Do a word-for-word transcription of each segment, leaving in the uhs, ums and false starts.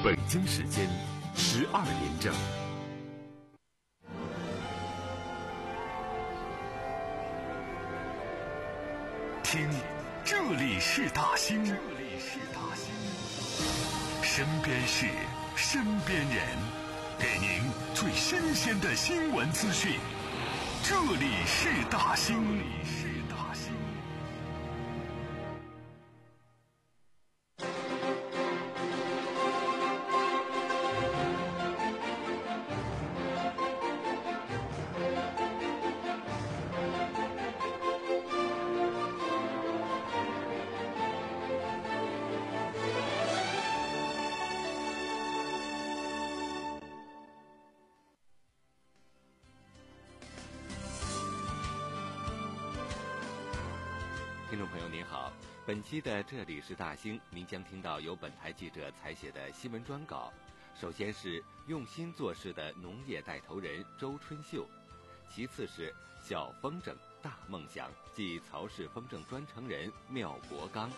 北京时间十二点整。听，这里是大兴，这里是大兴，身边事，身边人，给您最新鲜的新闻资讯。这里是大兴，这里是大兴。 听众朋友您好，本期的这里是大兴，您将听到由本台记者采写的新闻专稿。首先是用心做事的农业带头人周春秀，其次是小风筝大梦想即曹氏风筝专程人缪国刚。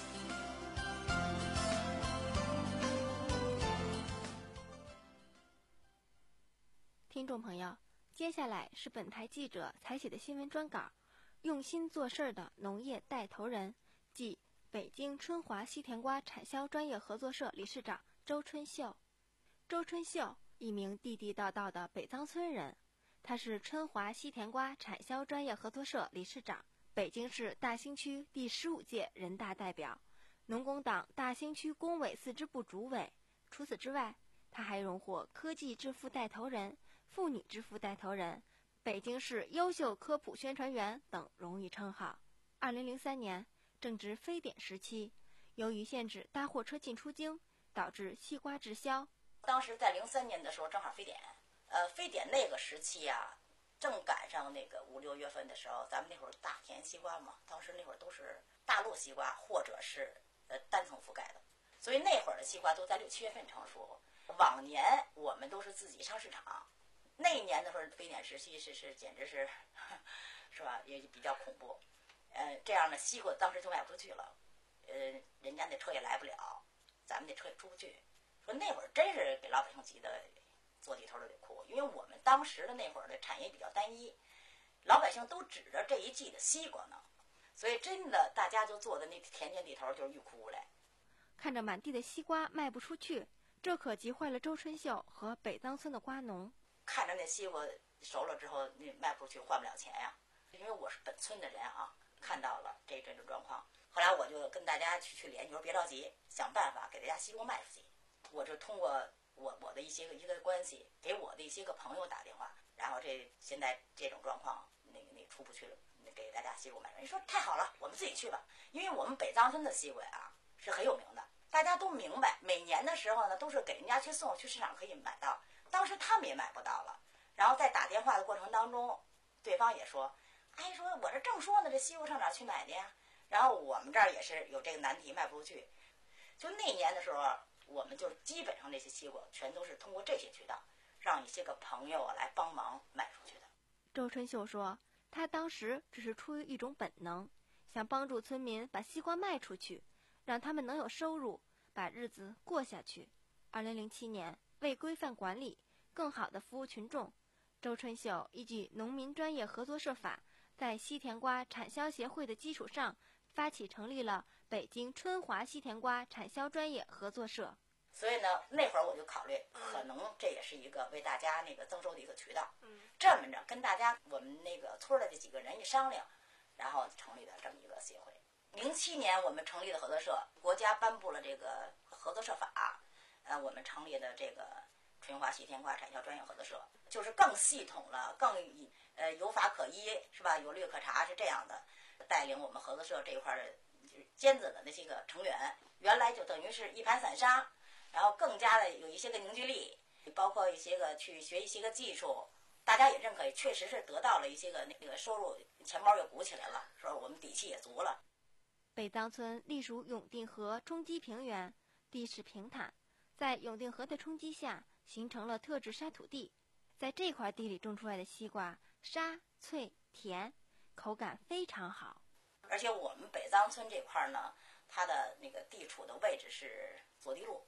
听众朋友，接下来是本台记者采写的新闻专稿。用心做事的农业带头人，即北京春华西甜瓜产销专业合作社理事长周春秀。周春秀，一名地地道道的北藏村人，他是春华西甜瓜产销专业合作社理事长，北京市大兴区第十五届人大代表，农工党大兴区工委四支部主委。除此之外，他还荣获科技致富带头人、妇女致富带头人、北京市优秀科普宣传员等荣誉称号。二零零三年正值非典时期，由于限制大货车进出京，导致西瓜滞销。 当时在零三年的时候正好非典，呃，非典那个时期啊，正赶上那个五六月份的时候，咱们那会儿大田西瓜嘛，当时那会儿都是大陆西瓜或者是呃单层覆盖的，所以那会儿的西瓜都在六七月份成熟。往年我们都是自己上市场。那一年的时候，非典时期是是简直是，是吧？也比较恐怖。呃，这样的西瓜当时就卖不出去了，呃，人家那车也来不了，咱们那车也出不去。说那会儿真是给老百姓急得坐地头都得哭，因为我们当时的那会儿的产业比较单一，老百姓都指着这一季的西瓜呢，所以真的大家就坐在那田间地头就是欲哭无泪。 看着满地的西瓜卖不出去，这可急坏了周春秀和北藏村的瓜农。 看着那西瓜熟了之后，那卖不出去，换不了钱呀。因为我是本村的人啊，看到了这这种状况，后来我就跟大家去去联系，说别着急，想办法给大家西瓜卖出去。我就通过我我的一些个一个关系，给我的一些个朋友打电话，然后这现在这种状况，那个那个出不去了，给大家西瓜卖出去。你说太好了，我们自己去吧，因为我们北藏村的西瓜啊是很有名的，大家都明白，每年的时候呢都是给人家去送，去市场可以买到。当时他们也买不到了，然后在打电话的过程当中，对方也说，哎，说我这正说呢，这西瓜上哪去买的呀？然后我们这儿也是有这个难题，卖不出去。就那年的时候，我们就基本上这些西瓜全都是通过这些渠道，让一些个朋友啊来帮忙卖出去的。 周春秀说，他当时只是出于一种本能，想帮助村民把西瓜卖出去，让他们能有收入，把日子过下去。二零零七年。为规范管理，更好地服务群众，周春秀依据《农民专业合作社法》，在西甜瓜产销协会的基础上，发起成立了北京春华西甜瓜产销专业合作社。 所以呢，那会儿我就考虑，可能这也是一个为大家那个增收的一个渠道。 嗯， 这么着跟大家我们那个村的这几个人一商量，然后成立的这么一个协会。零七年我们成立的合作社，国家颁布了这个合作社法。呃，我们成立的这个春华西甜瓜产销专业合作社，就是更系统了，更呃有法可依，是吧？有律可查，是这样的。带领我们合作社这一块的就是尖子的那些个成员，原来就等于是一盘散沙，然后更加的有一些个凝聚力，包括一些个去学一些个技术，大家也认可，确实是得到了一些个那个收入，钱包又鼓起来了，说我们底气也足了。 北藏村隶属永定河冲积平原，地势平坦。在永定河的冲击下，形成了特质沙土地。在这块地里种出来的西瓜，沙脆甜，口感非常好。 而且我们北藏村这块呢，它的那个地处的位置是左地路，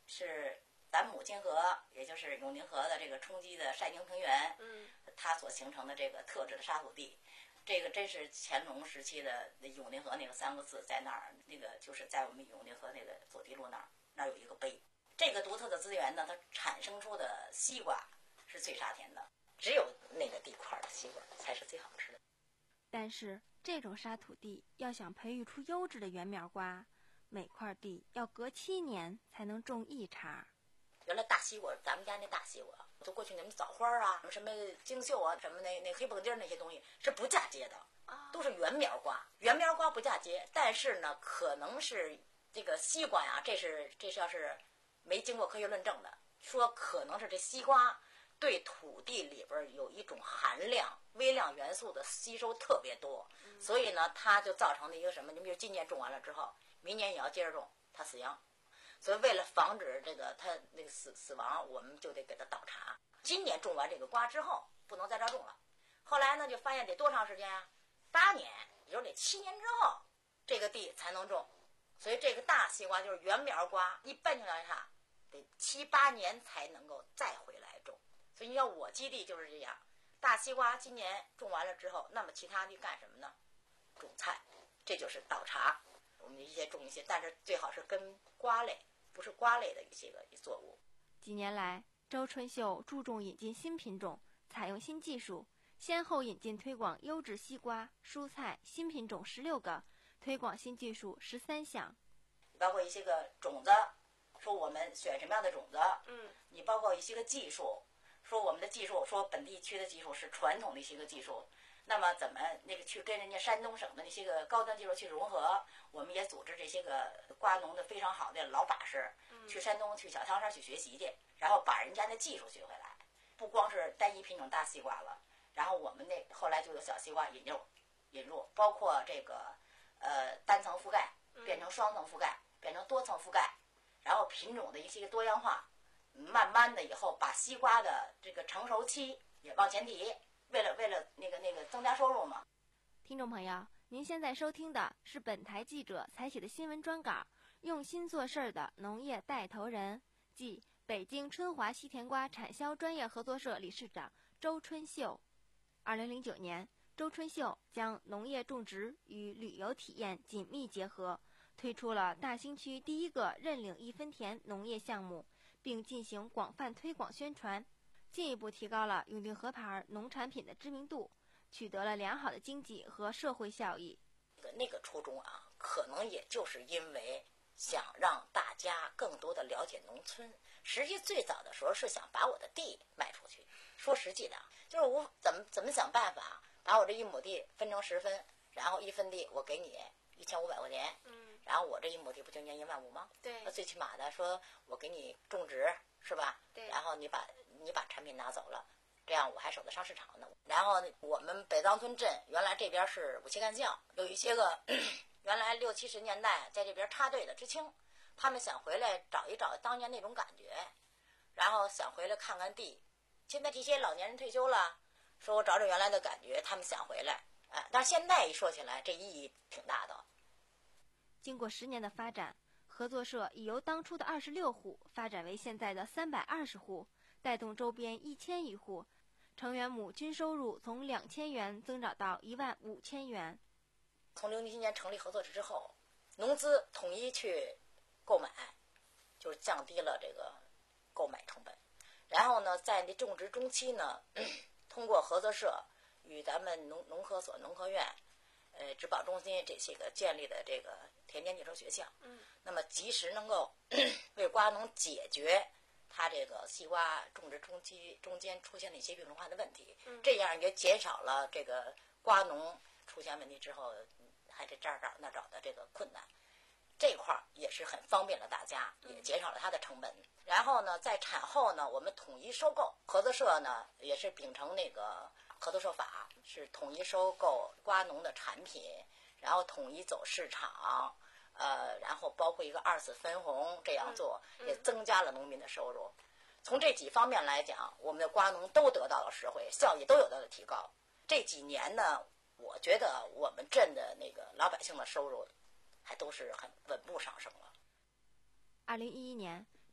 是咱母亲河，也就是永宁河的这个冲积的晒凝平原， 嗯， 它所形成的这个特质的沙土地。这个真是乾隆时期的永宁河那个三个字在那儿，那个就是在我们永宁河那个左堤路那儿，那儿有一个碑。这个独特的资源呢，它产生出的西瓜是最沙甜的，只有那个地块的西瓜才是最好吃的。 但是这种沙土地要想培育出优质的圆苗瓜，每块地要隔七年才能种一茬。 原来大西瓜，咱们家那大西瓜，就过去那么枣花啊，什么京秀啊，什么那那黑蹦丁那些东西是不嫁接的，都是圆苗瓜。圆苗瓜不嫁接，但是呢，可能是这个西瓜呀，这是这是要是没经过科学论证的，说可能是这西瓜对土地里边有一种含量微量元素的吸收特别多，所以呢，它就造成了一个什么？你比如今年种完了之后，明年也要接着种，它死秧。所以为了防止这个它那个死死亡，我们就得给它倒茬。今年种完这个瓜之后，不能再这种了。后来呢，就发现得多长时间啊？八年，也就是得七年之后，这个地才能种。所以这个大西瓜就是圆苗瓜，一般情况下得七八年才能够再回来种。所以你要我基地就是这样，大西瓜今年种完了之后，那么其他地干什么呢？种菜，这就是倒茬。我们一些种一些，但是最好是跟瓜类，不是瓜类的一些个作物。 几年来，周春秀注重引进新品种，采用新技术，先后引进推广优质西瓜、蔬菜新品种十六个，推广新技术十三项。 包括一些个种子，说我们选什么样的种子， 嗯， 你包括一些个技术，说我们的技术，说本地区的技术是传统的一些个技术。那么怎么那个去跟人家山东省的那些个高端技术去融合？我们也组织这些个瓜农的非常好的老法师，去山东去小汤山去学习去，然后把人家的技术学回来。不光是单一品种大西瓜了，然后我们那后来就有小西瓜引入，引入包括这个呃单层覆盖变成双层覆盖，变成多层覆盖，然后品种的一些个多样化，慢慢的以后把西瓜的这个成熟期也往前提。为了为了那个那个增加收入嘛。 听众朋友，您现在收听的是本台记者采写的新闻专稿，用心做事儿的农业带头人，即北京春华西甜瓜产销专业合作社理事长周春秀。二零零九年，周春秀将农业种植与旅游体验紧密结合，推出了大兴区第一个认领一分田农业项目，并进行广泛推广宣传，进一步提高了永定河牌农产品的知名度，取得了良好的经济和社会效益。 那个初衷啊，可能也就是因为想让大家更多的了解农村。实际最早的时候是想把我的地卖出去。说实际的，就是我怎么怎么想办法把我这一亩地分成十分，然后一分地我给你一千五百块钱，嗯，然后我这一亩地不就年一万五吗？ 对， 那最起码的说我给你种植是吧？ 对， 然后你把你把产品拿走了。这样我还守得上市场呢。然后我们北藏村镇原来这边是武器干校，有一些个原来六七十年代在这边插队的知青，他们想回来找一找当年那种感觉，然后想回来看看地。现在这些老年人退休了，说我找找原来的感觉，他们想回来。哎，但是现在一说起来，这意义挺大的。 经过十年的发展，合作社已由当初的二十六户发展为现在的三百二十户，带动周边一千余户。成员亩均收入从两千元增长到一万五千元。 从零七年成立合作社之后，农资统一去购买，就是降低了这个购买成本。然后呢，在那种植中期呢，通过合作社与咱们农农科所、农科院、呃植保中心这些个建立的这个田间技术学校，嗯，那么及时能够为瓜农解决它这个西瓜种植中期中间出现的一些病虫害的问题，嗯，这样也减少了这个瓜农出现问题之后还得这儿找那找的这个困难。这块儿也是很方便了大家，也减少了它的成本。然后呢，在产后呢，我们统一收购，合作社呢也是秉承那个合作社法，是统一收购瓜农的产品，然后统一走市场，呃，然后包括一个二次分红，这样做也增加了农民的收入。从这几方面来讲，我们的瓜农都得到了实惠，效益都有到了提高。这几年呢，我觉得我们镇的那个老百姓的收入还都是很稳步上升了。 二零一一年，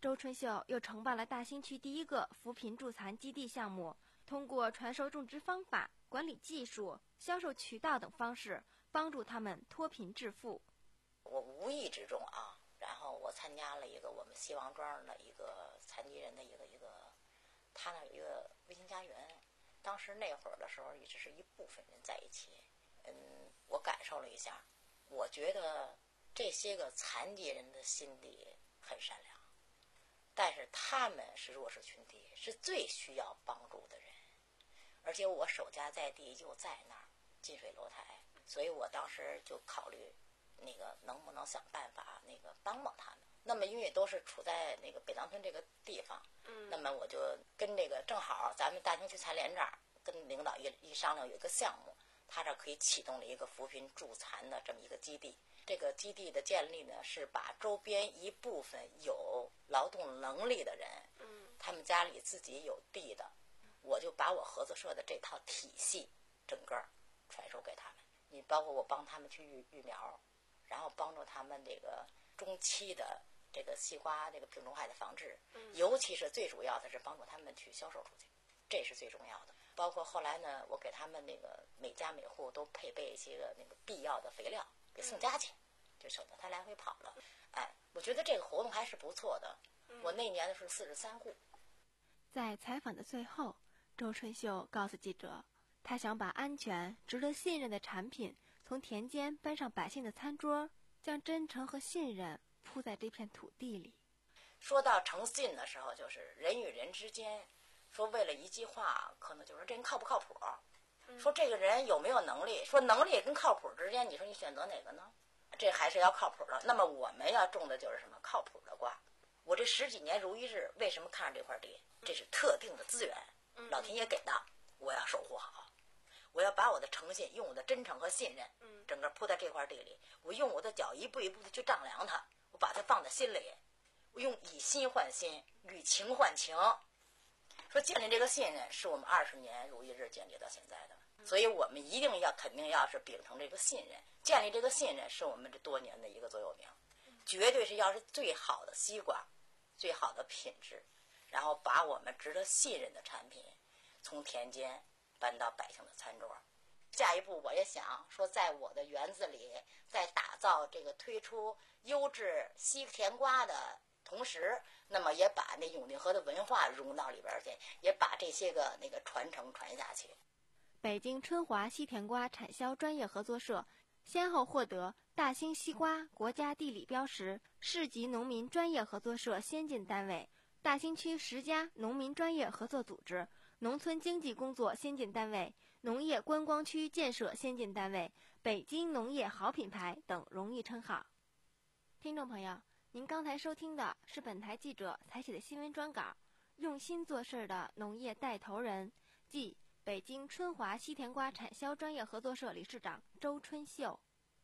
周春秀又承办了大兴区第一个扶贫助残基地项目，通过传授种植方法、管理技术、销售渠道等方式，帮助他们脱贫致富。 我无意之中啊，然后我参加了一个我们西王庄的一个残疾人的一个一个，他那有一个微型家园。当时那会儿的时候，也只是一部分人在一起。嗯，我感受了一下，我觉得这些个残疾人的心地很善良，但是他们是弱势群体，是最需要帮助的人。而且我守家在地就在那儿，近水楼台，所以我当时就考虑那个能不能想办法那个帮帮他们。那么因为都是处在那个北当村这个地方，嗯，那么我就跟这个正好咱们大兴区残联这儿跟领导一一商量，有一个项目，他这可以启动了一个扶贫助残的这么一个基地。这个基地的建立呢，是把周边一部分有劳动能力的人，嗯，他们家里自己有地的，我就把我合作社的这套体系整个传授给他们。你包括我帮他们去育育苗，然后帮助他们这个中期的这个西瓜这个病虫害的防治，尤其是最主要的是帮助他们去销售出去，这是最重要的。包括后来呢，我给他们那个每家每户都配备一些个那个必要的肥料，给送家去，就省得他来回跑了。哎，我觉得这个活动还是不错的。我那年的是四十三户。 在采访的最后，周春秀告诉记者，他想把安全、值得信任的产品从田间搬上百姓的餐桌，将真诚和信任铺在这片土地里。 说到诚信的时候，就是人与人之间，说为了一句话，可能就是这人靠不靠谱，说这个人有没有能力，说能力跟靠谱之间，你说你选择哪个呢？这还是要靠谱的。那么我们要种的就是什么靠谱的瓜。我这十几年如一日，为什么看上这块地？这是特定的资源，老天爷给的，我要守护好。我要把我的诚信，用我的真诚和信任，整个铺在这块地里。我用我的脚一步一步的去丈量它，我把它放在心里。我用以心换心，与情换情。说建立这个信任，是我们二十年如一日建立到现在的，所以我们一定要肯定要是秉承这个信任，建立这个信任是我们这多年的一个座右铭，绝对是要是最好的西瓜，最好的品质，然后把我们值得信任的产品从田间搬到百姓的餐桌。下一步我也想说，在我的园子里，在打造这个推出优质西甜瓜的同时，那么也把那永定河的文化融到里边去，也把这些个那个传承传下去。 北京春华西甜瓜产销专业合作社先后获得大兴西瓜国家地理标识、市级农民专业合作社先进单位、大兴区十家农民专业合作组织、农村经济工作先进单位、农业观光区建设先进单位、北京农业好品牌等荣誉称号。听众朋友，您刚才收听的是本台记者采写的新闻专稿，用心做事的农业带头人，即北京春华西甜瓜产销专业合作社理事长周春秀。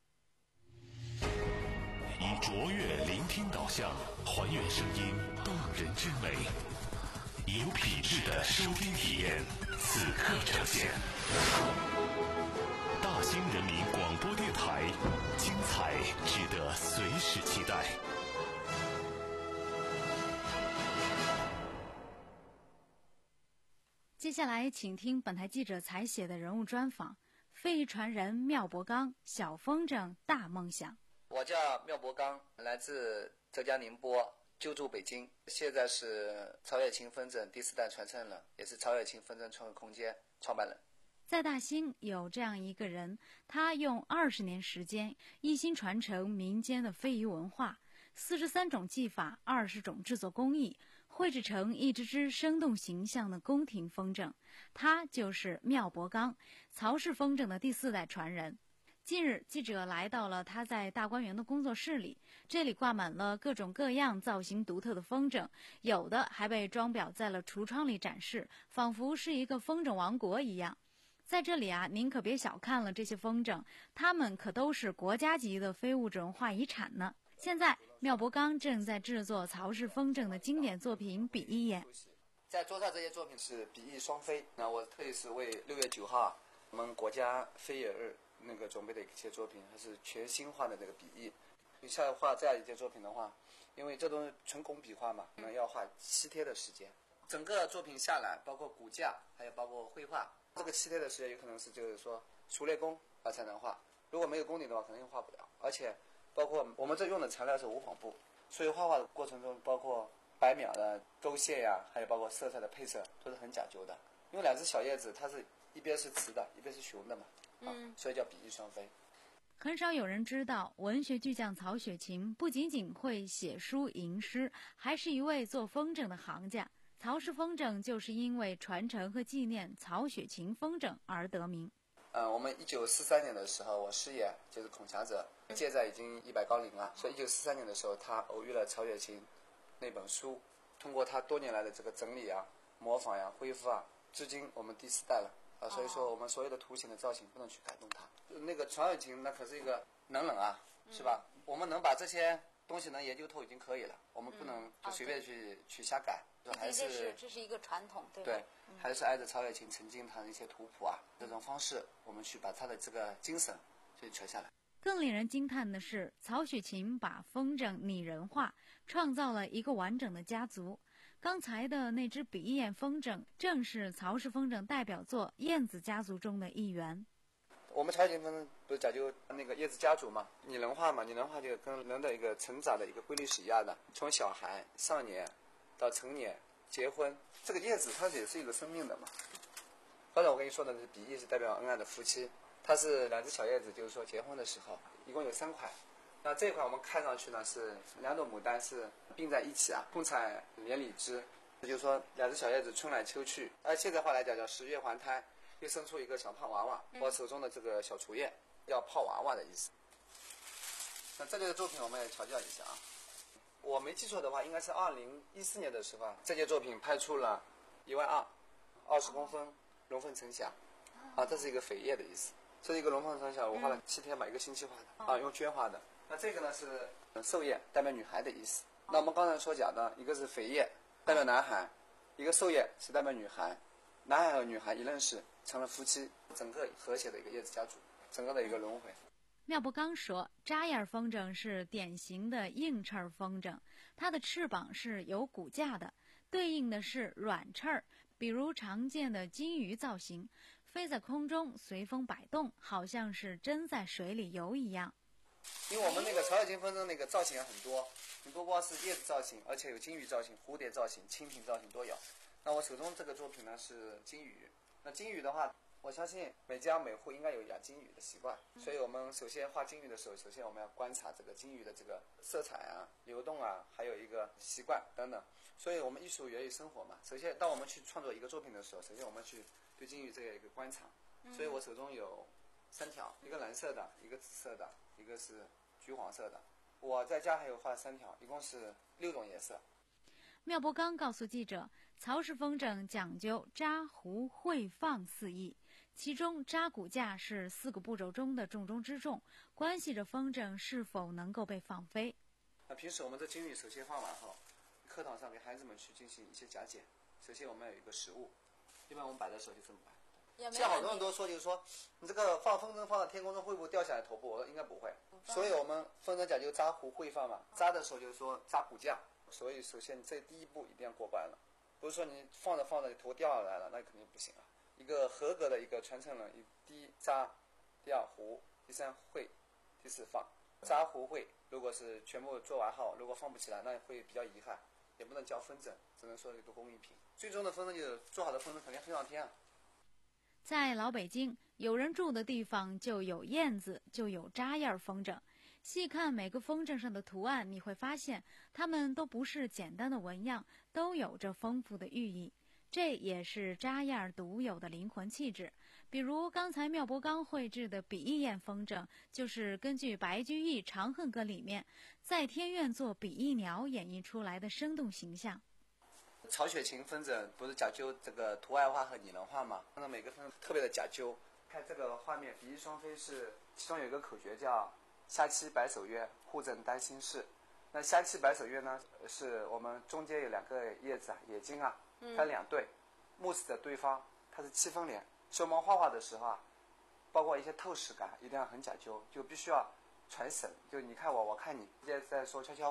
以卓越聆听导向，还原声音动人之美，以有品质的收听体验，此刻呈现。大兴人民广播电台，精彩值得随时期待。 接下来请听本台记者采写的人物专访：飞传人缪伯刚，小风筝大梦想。 我叫缪伯刚，来自浙江宁波，就住北京，现在是曹雪芹风筝第四代传承人，也是曹雪芹风筝创客空间创办人。 在大兴有这样一个人，他用二十年时间一心传承民间的非遗文化，四十三种技法，二十种制作工艺，绘制成一只只生动形象的宫廷风筝。他就是缪伯刚，曹氏风筝的第四代传人。近日，记者来到了他在大观园的工作室里，这里挂满了各种各样造型独特的风筝，有的还被装裱在了橱窗里展示，仿佛是一个风筝王国一样。在这里啊，您可别小看了这些风筝，它们可都是国家级的非物质文化遗产呢。现在，缪伯刚正在制作曹氏风筝的经典作品《比翼眼》。 在桌上这些作品是比翼双飞，那我特意是为六月九号我们国家飞野日那个准备的一些作品，还是全新画的这个比翼。你像画这样一件作品的话， 因为这东西纯工笔画嘛，可能要画七天的时间。整个作品下来，包括骨架，还有包括绘画，这个七天的时间有可能是就是说熟练工啊才能画，如果没有功底的话，肯定画不了。而且包括我们这用的材料是无纺布，所以画画的过程中，包括白描的勾线呀，还有包括色彩的配色，都是很讲究的。因为两只小叶子，它是一边是雌的，一边是雄的嘛，啊， 嗯， 所以叫比翼双飞。 很少有人知道，文学巨匠曹雪芹不仅仅会写书吟诗，还是一位做风筝的行家。曹氏风筝就是因为传承和纪念曹雪芹风筝而得名。 嗯，我们一九四三年的时候，我师爷就是孔甲者，现在已经一百高龄了，所以一九四三年的时候，他偶遇了曹雪芹那本书，通过他多年来的这个整理啊、模仿呀、恢复啊，至今我们第四代了啊，所以说我们所有的图形的造型不能去改动它。那个曹雪芹那可是一个能人啊，是吧？嗯、我们能把这些东西能研究透已经可以了，我们不能就随便去、嗯哦、去瞎改。还是这是这是一个传统，对吧？ 对，还是挨着曹雪芹曾经他的一些图谱啊，这种方式，我们去把他的这个精神去传下来。 更令人惊叹的是，曹雪芹把风筝拟人化，创造了一个完整的家族。刚才的那只比翼燕风筝，正是曹氏风筝代表作燕子家族中的一员。 我们曹雪芹风筝不是讲究那个叶子家族嘛，拟人化嘛，拟人化就跟人的一个成长的一个规律是一样的，从小孩、少年到成年、结婚，这个叶子它也是一个生命的嘛。刚才我跟你说的是比翼是代表恩爱的夫妻，它是两只小叶子，就是说结婚的时候一共有三块。那这一块我们看上去呢是两朵牡丹是并在一起啊，共采连理枝，也就是说两只小叶子春来秋去。按现在话来讲叫十月还胎，又生出一个小胖娃娃。我手中的这个小雏叶叫泡娃娃的意思。那这个作品我们也调教一下啊。我没记错的话，应该是二零一四年的时候啊，这件作品拍出了一万二，二十公分，龙凤呈祥，啊，这是一个扉页的意思。这是一个龙凤呈祥，我画了七天吧，一个星期画的，啊，用绢画的。那这个呢是寿叶，代表女孩的意思。那我们刚才所讲的，一个是扉页，代表男孩，一个寿叶是代表女孩，男孩和女孩一认识，成了夫妻，整个和谐的一个叶子家族，整个的一个轮回。 妙不刚说，扎叶风筝是典型的硬翅风筝，它的翅膀是有骨架的，对应的是软翅，比如常见的金鱼造型，飞在空中随风摆动，好像是真在水里游一样。 因为我们那个曹雪芹风筝那个造型很多，你不光是叶子造型，而且有金鱼造型、蝴蝶造型、蜻蜓造型都有。那我手中这个作品呢是金鱼，那金鱼的话，我相信每家每户应该有养金鱼的习惯，所以我们首先画金鱼的时候，首先我们要观察这个金鱼的这个色彩啊、流动啊，还有一个习惯等等。所以我们艺术源于生活嘛。首先，当我们去创作一个作品的时候，首先我们去对金鱼这样一个观察。所以我手中有三条，一个蓝色的，一个紫色的，一个是橘黄色的。我在家还有画三条，一共是六种颜色。 妙不刚告诉记者，曹氏风筝讲究扎、糊、绘、放四艺，其中扎骨架是四个步骤中的重中之重，关系着风筝是否能够被放飞。 那平时我们这金鱼首先画完后，课堂上给孩子们去进行一些讲解。首先我们要有一个实物，一般我们摆的时候就这么摆。现在好多人都说，就是说你这个放风筝放到天空中会不会掉下来头部？我说应该不会。所以我们风筝讲究扎、糊、绘、放嘛。扎的时候就是说扎骨架，所以首先这第一步一定要过关了。不是说你放着放着头掉下来了，那肯定不行啊。一个合格的一个传承人，第一扎，第二糊，第三绘，第四放。扎、糊、绘，如果是全部做完后，如果放不起来，那会比较遗憾，也不能叫风筝，只能说一个工艺品。最终的风筝就是做好的风筝肯定飞上天啊。 在老北京，有人住的地方就有燕子，就有扎叶风筝。细看每个风筝上的图案，你会发现它们都不是简单的纹样，都有着丰富的寓意。这也是扎叶独有的灵魂气质。比如刚才妙博刚绘制的比翼燕风筝，就是根据白居易《长恨歌》里面在天愿作比翼鸟演绎出来的生动形象。 曹雪芹风筝不是讲究这个图案化和拟人化吗？那每个风筝特别的讲究。看这个画面，比翼双飞是其中有一个口诀叫虾栖白首月，户正丹心事。那虾栖白首月呢，是我们中间有两个叶子啊，眼睛啊，它两对，目视着对方，它是七分脸。所以我们画画的时候啊，包括一些透视感，一定要很讲究，就必须要传神。就你看我，我看你，直接在说悄悄话，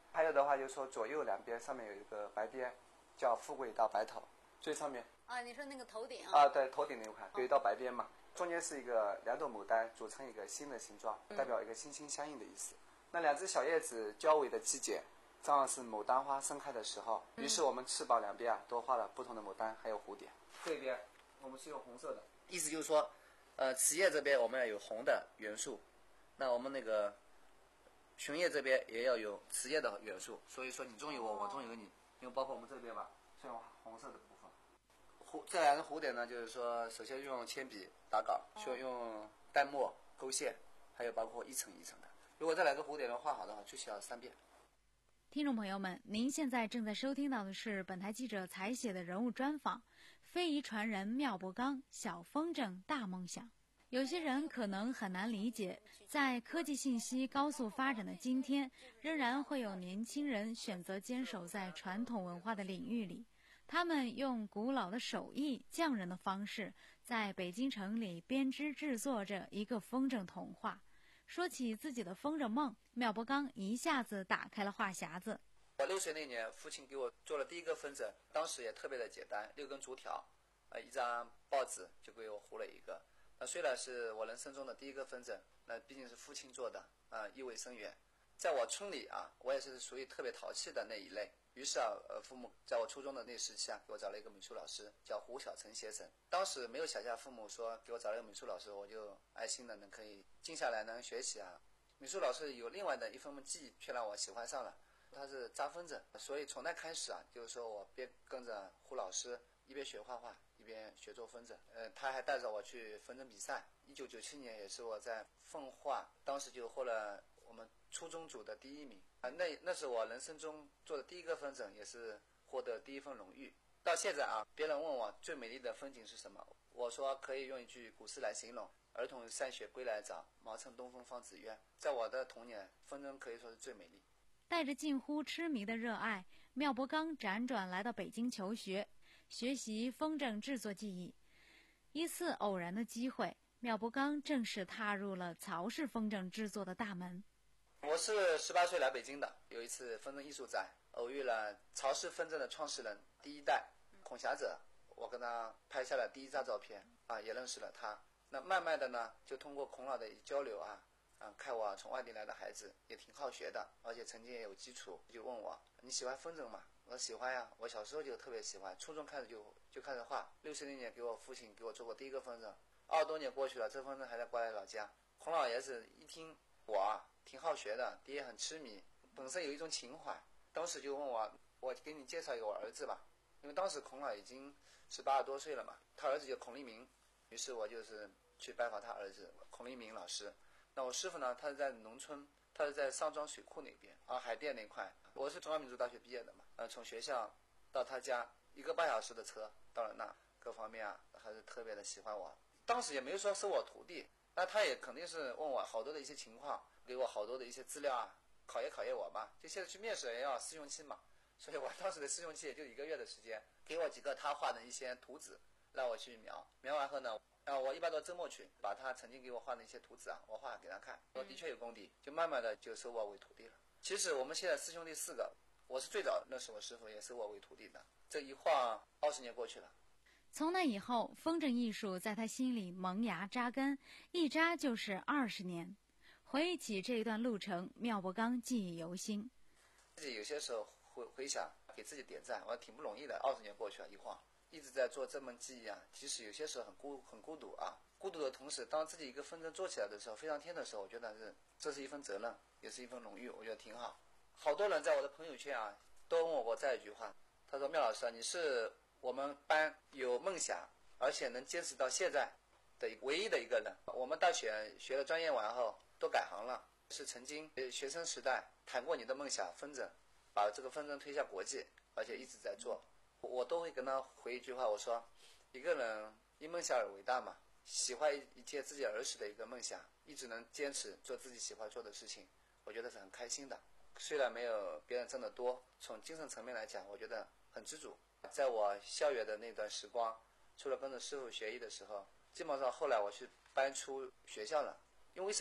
还有的话就是说左右两边上面有一个白边，叫富贵到白头，最上面啊，你说那个头顶啊，对，头顶那一块有一道白边嘛，中间是一个两朵牡丹组成一个心的形状，代表一个心心相印的意思。那两只小叶子交尾的季节，正好是牡丹花盛开的时候，于是我们翅膀两边啊都画了不同的牡丹，还有蝴蝶。这边我们是用红色的，意思就是说，呃，雌叶这边我们要有红的元素，那我们那个雄叶这边也要有雌叶的元素，所以说你中有我，我中有你，因为包括我们这边吧，是用红色的部分。蝴这两个蝴蝶呢，就是说，首先用铅笔打稿，需要用淡墨勾线，还有包括一层一层的。如果这两个蝴蝶能画好的话，最起要三遍。 听众朋友们，您现在正在收听到的是本台记者采写的人物专访，非遗传人妙博刚，小风筝大梦想。有些人可能很难理解，在科技信息高速发展的今天，仍然会有年轻人选择坚守在传统文化的领域里。他们用古老的手艺、匠人的方式，在北京城里编织制作着一个风筝童话。说起自己的风筝梦，妙博刚一下子打开了话匣子。 我六岁那年，父亲给我做了第一个风筝，当时也特别的简单，六根竹条，呃，一张报纸就给我糊了一个。那虽然是我人生中的第一个风筝，那毕竟是父亲做的，啊、呃，意味深远。在我村里啊，我也是属于特别淘气的那一类。于是啊，呃，父母在我初中的那时期啊，给我找了一个美术老师，叫胡小成先生。当时没有想象父母说给我找了一个美术老师，我就安心的能可以静下来能学习啊。美术老师有另外的一份技艺，却让我喜欢上了。他是扎风筝，所以从那开始啊，就是说我边跟着胡老师一边学画画，一边学做风筝。呃，他还带着我去风筝比赛。一九九七年也是我在奉化，当时就获了我们初中组的第一名啊，那那是我人生中做的第一个风筝，也是获得第一份荣誉。到现在啊，别人问我最美丽的风景是什么，我说可以用一句古诗来形容：儿童散学归来早，毛乘东风放纸鸢。在我的童年，风筝可以说是最美丽。 带着近乎痴迷的热爱，妙博刚辗转来到北京求学，学习风筝制作技艺。一次偶然的机会，妙博刚正式踏入了曹氏风筝制作的大门。 我是十八岁来北京的，有一次风筝艺术展，偶遇了曹氏风筝的创始人第一代孔霞者，我跟他拍下了第一张照片啊，也认识了他。那慢慢的呢，就通过孔老的交流啊，啊，看我从外地来的孩子也挺好学的，而且成绩也有基础，就问我你喜欢风筝吗？我说喜欢呀，我小时候就特别喜欢，初中开始就就开始画，六十零年给我父亲给我做过第一个风筝，二十多年过去了，这风筝还在挂在老家。孔老爷子一听我啊挺好学的，爹很痴迷，本身有一种情怀，当时就问我，我给你介绍一个我儿子吧，因为当时孔老已经是八十多岁了嘛，他儿子叫孔立明，于是我就是去拜访他儿子孔立明老师。那我师傅呢，他是在农村，他是在上庄水库那边啊，海淀那块。我是中央民族大学毕业的嘛，呃，从学校到他家一个半小时的车到了那，各方面啊还是特别的喜欢我。当时也没有说收我徒弟，那他也肯定是问我好多的一些情况，给我好多的一些资料啊，考验考验我吧。就现在去面试也要试用期嘛，所以我当时的试用期也就一个月的时间，给我几个他画的一些图纸，让我去描。描完后呢，啊，我一般到周末去把他曾经给我画的一些图纸啊，我画给他看，我的确有功底，就慢慢的就收我为徒弟了。其实我们现在师兄弟四个，我是最早认识我师傅，也是我为徒弟的。这一晃二十年过去了。 从那以后，风筝艺术在他心里萌芽扎根，一扎就是二十年。回忆起这一段路程，妙博刚记忆犹新。 自己有些时候回回想，给自己点赞，我挺不容易的。二十年过去了，一晃一直在做这门技艺啊，其实有些时候很孤很孤独啊。孤独的同时，当自己一个风筝做起来的时候，飞上天的时候，我觉得是这是一份责任，也是一份荣誉，我觉得挺好。好多人在我的朋友圈啊，都问我过这样一句话，他说：“妙老师，你是我们班有梦想，而且能坚持到现在的唯一的一个人。我们大学学了专业完后都改行了，是曾经学生时代谈过你的梦想风筝，把这个风筝推向国际，而且一直在做。”我都会跟他回一句话，我说：“一个人因梦想而伟大嘛，喜欢一件自己儿时的一个梦想，一直能坚持做自己喜欢做的事情，我觉得是很开心的。虽然没有别人挣得多，从精神层面来讲，我觉得很知足。在我校园的那段时光，除了跟着师傅学艺的时候，基本上后来我去搬出学校了。因为为什么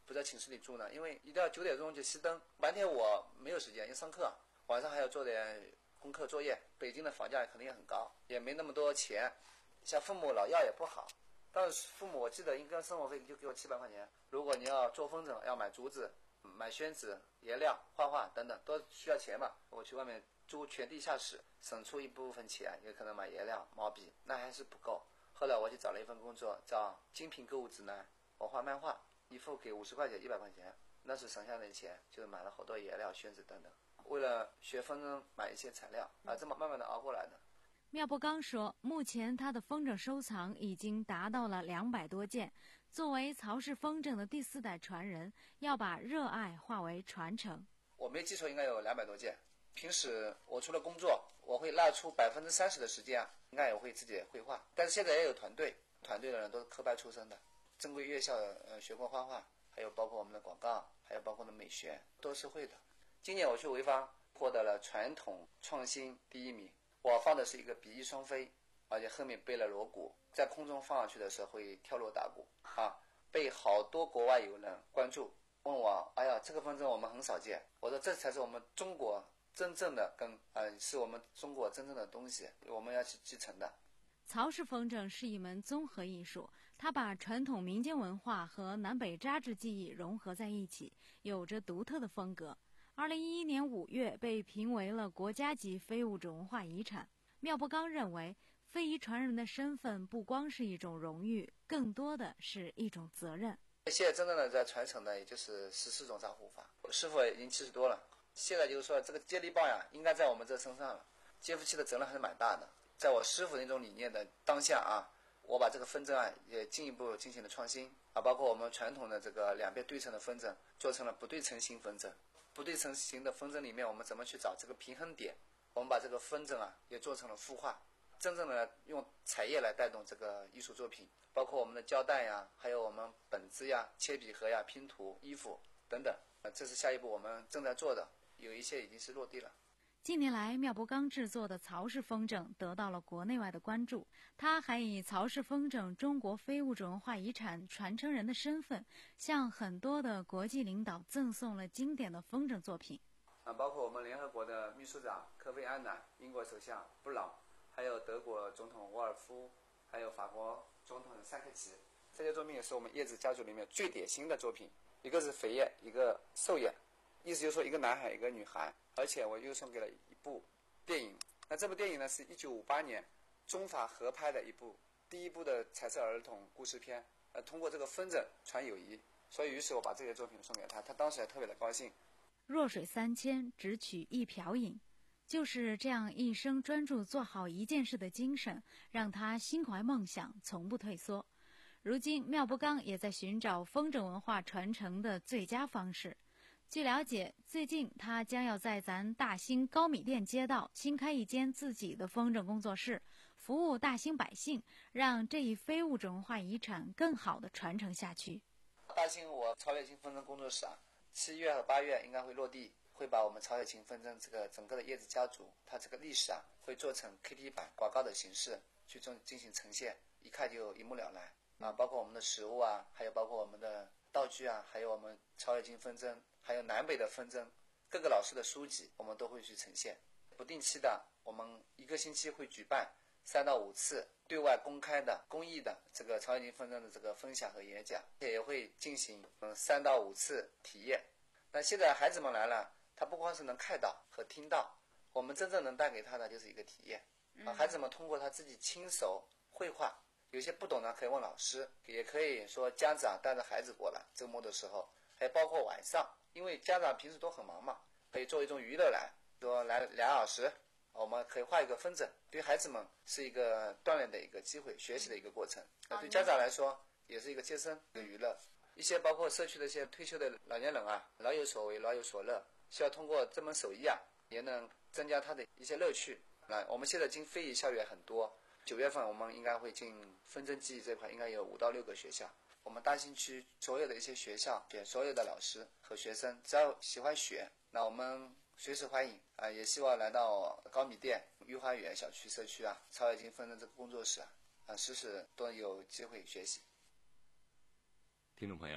不在寝室里住呢？因为一定要九点钟就熄灯，白天我没有时间要上课，晚上还要做点功课作业。北京的房价肯定也很高，也没那么多钱，像父母老要也不好。当时父母我记得应该生活费就给我七百块钱，如果你要做风筝，要买竹子、买宣纸、颜料、画画等等，都需要钱嘛。我去外面租全地下室，省出一部分钱，也可能买颜料、毛笔，那还是不够。后来我去找了一份工作，叫精品购物指南，我画漫画，一幅给五十块钱、一百块钱，那是省下的钱，就是买了好多颜料、宣纸等等。为了学风筝，买一些材料，啊，这么慢慢的熬过来的。 缪伯刚说，目前他的风筝收藏已经达到了两百多件。作为曹氏风筝的第四代传人，要把热爱化为传承。 我没记错，应该有两百多件。平时我除了工作，我会拉出百分之三十的时间，应该也会自己绘画。但是现在也有团队，团队的人都是科班出身的，正规院校呃学过画画，还有包括我们的广告，还有包括的美学，都是会的。今年我去潍坊，获得了传统创新第一名。我放的是一个比翼双飞，而且后面背了锣鼓，在空中放上去的时候会跳落打鼓啊，被好多国外友人关注，问我，哎呀，这个风筝我们很少见。我说这才是我们中国真正的根，呃，是我们中国真正的东西，我们要去继承的。 曹氏风筝是一门综合艺术，它把传统民间文化和南北扎制技艺融合在一起，有着独特的风格。二零一一年五月被评为了国家级非物质文化遗产。缪伯刚认为，非遗传人的身份不光是一种荣誉，更多的是一种责任。 现在真正的在传承的也就是十四种扎护法，我师傅已经七十多了，现在就是说这个接力棒呀，应该在我们这身上了，接夫妻的责任还是蛮大的。在我师傅那种理念的当下啊，我把这个风筝啊也进一步进行了创新啊，包括我们传统的这个两边对称的风筝，做成了不对称型风筝。不对称型的风筝里面，我们怎么去找这个平衡点？我们把这个风筝啊也做成了孵化，真正的用彩页来带动这个艺术作品，包括我们的胶带呀，还有我们本子呀、铅笔盒呀、拼图、衣服等等。呃，这是下一步我们正在做的，有一些已经是落地了。 近年来，缪伯刚制作的曹氏风筝得到了国内外的关注。他还以曹氏风筝中国非物质文化遗产传承人的身份，向很多的国际领导赠送了经典的风筝作品。 啊，包括我们联合国的秘书长科菲安南、英国首相布朗，还有德国总统沃尔夫，还有法国总统萨科齐。这些作品也是我们叶子家族里面最典型的作品，一个是肥叶，一个瘦叶，意思就是说一个男孩，一个女孩。而且我又送给了一部电影，那这部电影呢是一九五八年中法合拍的一部第一部的彩色儿童故事片，呃，通过这个风筝传友谊，所以于是我把这些作品送给他，他当时还特别的高兴。 弱水三千，只取一瓢饮，就是这样一生专注做好一件事的精神，让他心怀梦想，从不退缩。如今，缪伯刚也在寻找风筝文化传承的最佳方式。据了解，最近他将要在咱大兴高米店街道新开一间自己的风筝工作室，服务大兴百姓，让这一非物质文化遗产更好地传承下去。 大兴我曹雪芹风筝工作室啊，七月和八月应该会落地，会把我们曹雪芹风筝这个整个的叶子家族，它这个历史啊，会做成 K T 版广告的形式去进进行呈现，一看就一目了然啊，包括我们的实物啊，还有包括我们的道具啊，还有我们曹雪芹风筝，还有南北的风筝，各个老师的书籍我们都会去呈现。不定期的，我们一个星期会举办三到五次对外公开的公益的这个曹雪芹风筝的这个分享和演讲，也会进行嗯三到五次体验。那现在孩子们来了，他不光是能看到和听到，我们真正能带给他的就是一个体验啊。孩子们通过他自己亲手绘画，有些不懂的可以问老师，也可以说家长带着孩子过来，周末的时候，还包括晚上，因为家长平时都很忙嘛，可以做一种娱乐来，说来两小时，我们可以画一个风筝，对孩子们是一个锻炼的一个机会，学习的一个过程。那对家长来说，也是一个接生的娱乐。一些包括社区的一些退休的老年人啊，老有所为，老有所乐，需要通过这门手艺啊，也能增加他的一些乐趣。那我们现在进非遗校园很多，九月份我们应该会进风筝技艺这块，应该有五到六个学校。我们大兴区所有的一些学校，选所有的老师和学生，只要喜欢学，那我们随时欢迎啊！也希望来到高米店、御花园小区社区啊，曹雪芹风筝这个工作室啊，啊，时时都有机会学习。 听众朋友，本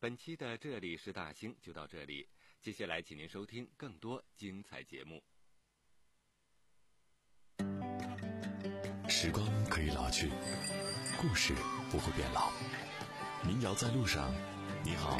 本期的这里是大兴就到这里，接下来请您收听更多精彩节目。 时光可以老去，故事不会变老。民谣在路上，你好，